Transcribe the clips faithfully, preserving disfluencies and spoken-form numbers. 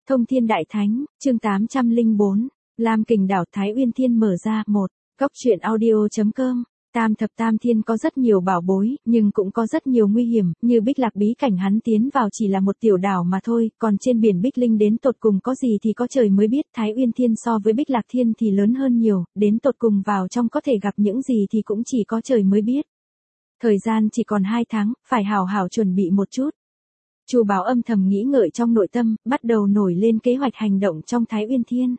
Thông Thiên Đại Thánh, chương tám trăm lẻ bốn, Lam Kình đảo Thái Uyên Thiên mở ra, một. Góc truyện audio chấm com. Tam thập tam thiên có rất nhiều bảo bối, nhưng cũng có rất nhiều nguy hiểm, như Bích Lạc bí cảnh hắn tiến vào chỉ là một tiểu đảo mà thôi, còn trên biển Bích Linh đến tột cùng có gì thì có trời mới biết, Thái Uyên Thiên so với Bích Lạc Thiên thì lớn hơn nhiều, đến tột cùng vào trong có thể gặp những gì thì cũng chỉ có trời mới biết. Thời gian chỉ còn hai tháng, phải hào hào chuẩn bị một chút. Chu Báo âm thầm nghĩ ngợi trong nội tâm, bắt đầu nổi lên kế hoạch hành động trong Thái Uyên Thiên.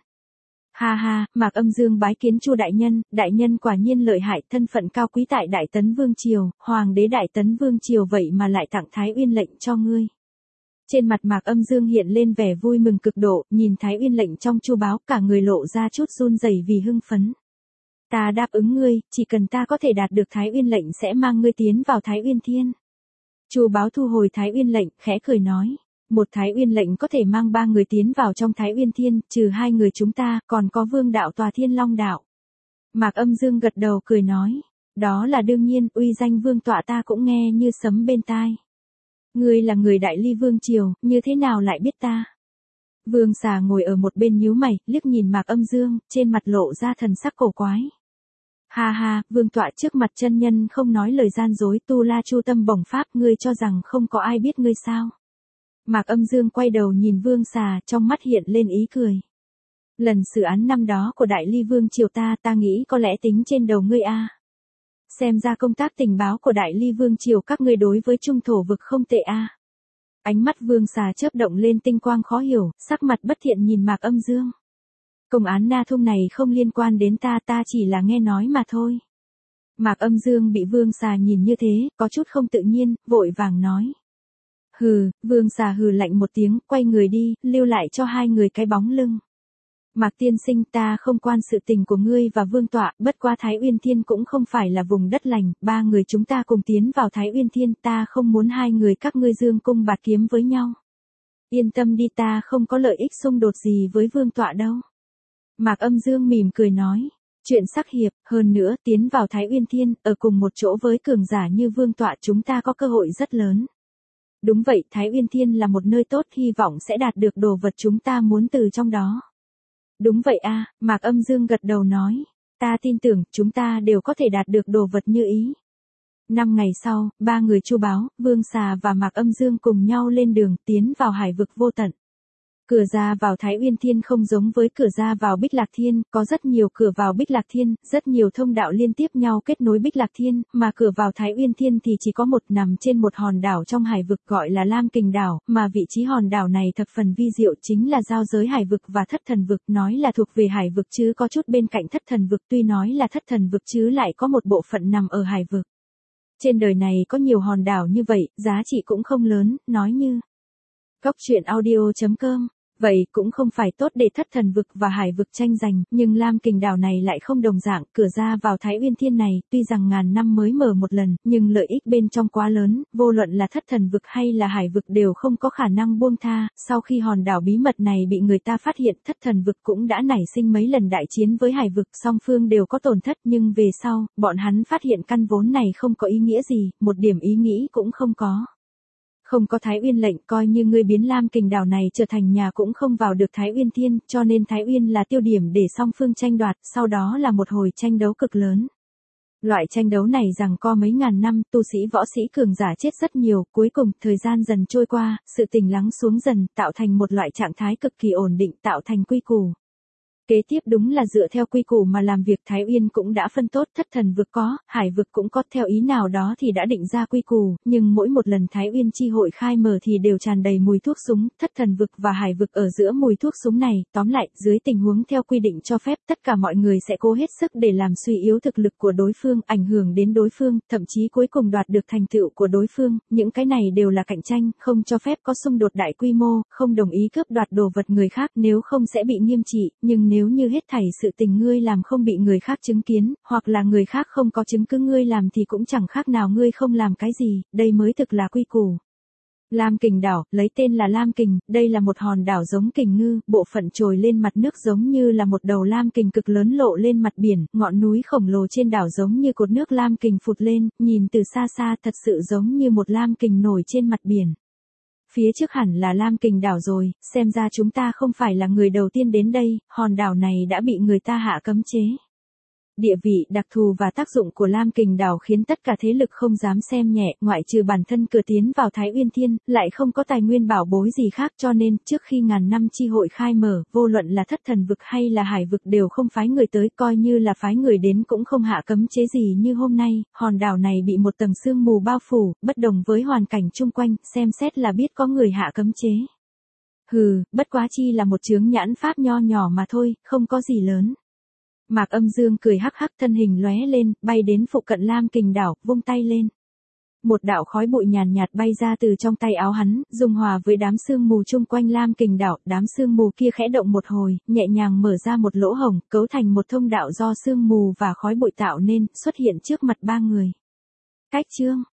Ha ha, Mạc Âm Dương bái kiến Chu đại nhân, đại nhân quả nhiên lợi hại, thân phận cao quý tại Đại Tấn Vương triều, hoàng đế Đại Tấn Vương triều vậy mà lại tặng Thái Uyên lệnh cho ngươi. Trên mặt Mạc Âm Dương hiện lên vẻ vui mừng cực độ, nhìn Thái Uyên lệnh trong Chu Báo, cả người lộ ra chút run rẩy vì hưng phấn. Ta đáp ứng ngươi, chỉ cần ta có thể đạt được Thái Uyên lệnh sẽ mang ngươi tiến vào Thái Uyên Thiên. Chu Báo thu hồi Thái Uyên lệnh, khẽ cười nói. Một Thái Uyên lệnh có thể mang ba người tiến vào trong Thái Uyên Thiên, trừ hai người chúng ta, còn có Vương đạo tòa Thiên Long đạo. Mạc Âm Dương gật đầu cười nói. Đó là đương nhiên, uy danh Vương tọa ta cũng nghe như sấm bên tai. Ngươi là người Đại Ly Vương triều, như thế nào lại biết ta? Vương Xà ngồi ở một bên nhíu mày, liếc nhìn Mạc Âm Dương, trên mặt lộ ra thần sắc cổ quái. Ha ha, Vương tọa trước mặt chân nhân không nói lời gian dối, tu la chu tâm bổng pháp, ngươi cho rằng không có ai biết ngươi sao? Mạc Âm Dương quay đầu nhìn Vương Xà, trong mắt hiện lên ý cười. Lần xử án năm đó của Đại Ly Vương triều ta, ta nghĩ có lẽ tính trên đầu ngươi a. Xem ra công tác tình báo của Đại Ly Vương triều các ngươi đối với trung thổ vực không tệ a. Ánh mắt Vương Xà chớp động lên tinh quang khó hiểu, sắc mặt bất thiện nhìn Mạc Âm Dương. Công án Na Thung này không liên quan đến ta, ta chỉ là nghe nói mà thôi. Mạc Âm Dương bị Vương Xà nhìn như thế, có chút không tự nhiên, vội vàng nói. Hừ, Vương Xà hừ lạnh một tiếng, quay người đi, lưu lại cho hai người cái bóng lưng. Mạc tiên sinh, ta không quan sự tình của ngươi và Vương tọa, bất qua Thái Uyên Thiên cũng không phải là vùng đất lành, ba người chúng ta cùng tiến vào Thái Uyên Thiên, ta không muốn hai người các ngươi dương cung bạt kiếm với nhau. Yên tâm đi, ta không có lợi ích xung đột gì với Vương tọa đâu. Mạc Âm Dương mỉm cười nói. Chuyện sắc hiệp, hơn nữa tiến vào Thái Uyên Thiên, ở cùng một chỗ với cường giả như Vương tọa chúng ta có cơ hội rất lớn. Đúng vậy, Thái Uyên Thiên là một nơi tốt, hy vọng sẽ đạt được đồ vật chúng ta muốn từ trong đó. Đúng vậy a, Mạc Âm Dương gật đầu nói. Ta tin tưởng, chúng ta đều có thể đạt được đồ vật như ý. Năm ngày sau, ba người Chu Báo, Vương Xà và Mạc Âm Dương cùng nhau lên đường, tiến vào hải vực vô tận. Cửa ra vào Thái Uyên Thiên không giống với cửa ra vào Bích Lạc Thiên, có rất nhiều cửa vào Bích Lạc Thiên, rất nhiều thông đạo liên tiếp nhau kết nối Bích Lạc Thiên, mà cửa vào Thái Uyên Thiên thì chỉ có một, nằm trên một hòn đảo trong hải vực gọi là Lam Kình đảo, mà vị trí hòn đảo này thập phần vi diệu, chính là giao giới hải vực và thất thần vực, nói là thuộc về hải vực chứ có chút bên cạnh thất thần vực, tuy nói là thất thần vực chứ lại có một bộ phận nằm ở hải vực. Trên đời này có nhiều hòn đảo như vậy, giá trị cũng không lớn, nói như Góc truyện audio chấm com. Vậy cũng không phải tốt để thất thần vực và hải vực tranh giành, nhưng Lam Kình đảo này lại không đồng dạng, cửa ra vào Thái Uyên Thiên này, tuy rằng ngàn năm mới mở một lần, nhưng lợi ích bên trong quá lớn, vô luận là thất thần vực hay là hải vực đều không có khả năng buông tha, sau khi hòn đảo bí mật này bị người ta phát hiện, thất thần vực cũng đã nảy sinh mấy lần đại chiến với hải vực, song phương đều có tổn thất, nhưng về sau, bọn hắn phát hiện căn vốn này không có ý nghĩa gì, một điểm ý nghĩ cũng không có. Không có Thái Uyên lệnh, coi như ngươi biến Lam Kình đảo này trở thành nhà cũng không vào được Thái Uyên Thiên, cho nên Thái Uyên là tiêu điểm để song phương tranh đoạt, sau đó là một hồi tranh đấu cực lớn. Loại tranh đấu này giằng co mấy ngàn năm, tu sĩ võ sĩ cường giả chết rất nhiều, cuối cùng, thời gian dần trôi qua, sự tình lắng xuống dần, tạo thành một loại trạng thái cực kỳ ổn định, tạo thành quy củ. Kế tiếp đúng là dựa theo quy củ mà làm việc, Thái Uyên cũng đã phân tốt, thất thần vực có, hải vực cũng có, theo ý nào đó thì đã định ra quy củ, nhưng mỗi một lần Thái Uyên chi hội khai mở thì đều tràn đầy mùi thuốc súng, thất thần vực và hải vực ở giữa mùi thuốc súng này, tóm lại, dưới tình huống theo quy định cho phép, tất cả mọi người sẽ cố hết sức để làm suy yếu thực lực của đối phương, ảnh hưởng đến đối phương, thậm chí cuối cùng đoạt được thành tựu của đối phương, những cái này đều là cạnh tranh, không cho phép có xung đột đại quy mô, không đồng ý cướp đoạt đồ vật người khác, nếu không sẽ bị nghiêm trị, nhưng nếu Nếu như hết thảy sự tình ngươi làm không bị người khác chứng kiến, hoặc là người khác không có chứng cứ ngươi làm thì cũng chẳng khác nào ngươi không làm cái gì, đây mới thực là quy củ. Lam Kình đảo, lấy tên là Lam Kình, đây là một hòn đảo giống kình ngư, bộ phận trồi lên mặt nước giống như là một đầu lam kình cực lớn lộ lên mặt biển, ngọn núi khổng lồ trên đảo giống như cột nước lam kình phụt lên, nhìn từ xa xa thật sự giống như một lam kình nổi trên mặt biển. phía trước hẳn là Lam Kình đảo rồi, xem ra chúng ta không phải là người đầu tiên đến đây, hòn đảo này đã bị người ta hạ cấm chế. Địa vị, đặc thù và tác dụng của Lam Kình đảo khiến tất cả thế lực không dám xem nhẹ, ngoại trừ bản thân cửa tiến vào Thái Uyên Thiên, lại không có tài nguyên bảo bối gì khác, cho nên, trước khi ngàn năm chi hội khai mở, vô luận là thất thần vực hay là hải vực đều không phái người tới, coi như là phái người đến cũng không hạ cấm chế gì như hôm nay, hòn đảo này bị một tầng sương mù bao phủ, bất đồng với hoàn cảnh chung quanh, xem xét là biết có người hạ cấm chế. Hừ, bất quá chi là một chướng nhãn pháp nho nhỏ mà thôi, không có gì lớn. Mạc Âm Dương cười hắc hắc, thân hình lóe lên, bay đến phụ cận Lam Kình đảo, vung tay lên. Một đạo khói bụi nhàn nhạt bay ra từ trong tay áo hắn, dung hòa với đám sương mù chung quanh Lam Kình đảo, đám sương mù kia khẽ động một hồi, nhẹ nhàng mở ra một lỗ hổng, cấu thành một thông đạo do sương mù và khói bụi tạo nên, xuất hiện trước mặt ba người. Cách chương